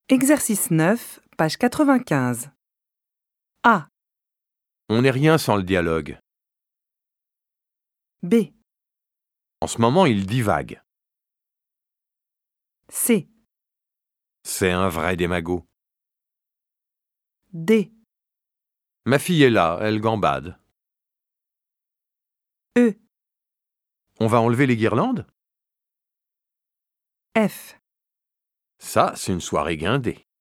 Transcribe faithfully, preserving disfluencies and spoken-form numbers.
Exercice neuf, page quatre-vingt-quinze. A. On n'est rien sans le dialogue. B. En ce moment, il divague. C. C'est un vrai démago. D. Ma fille est là, elle gambade. E. On va enlever les guirlandes ? F. Ça, c'est une soirée guindée.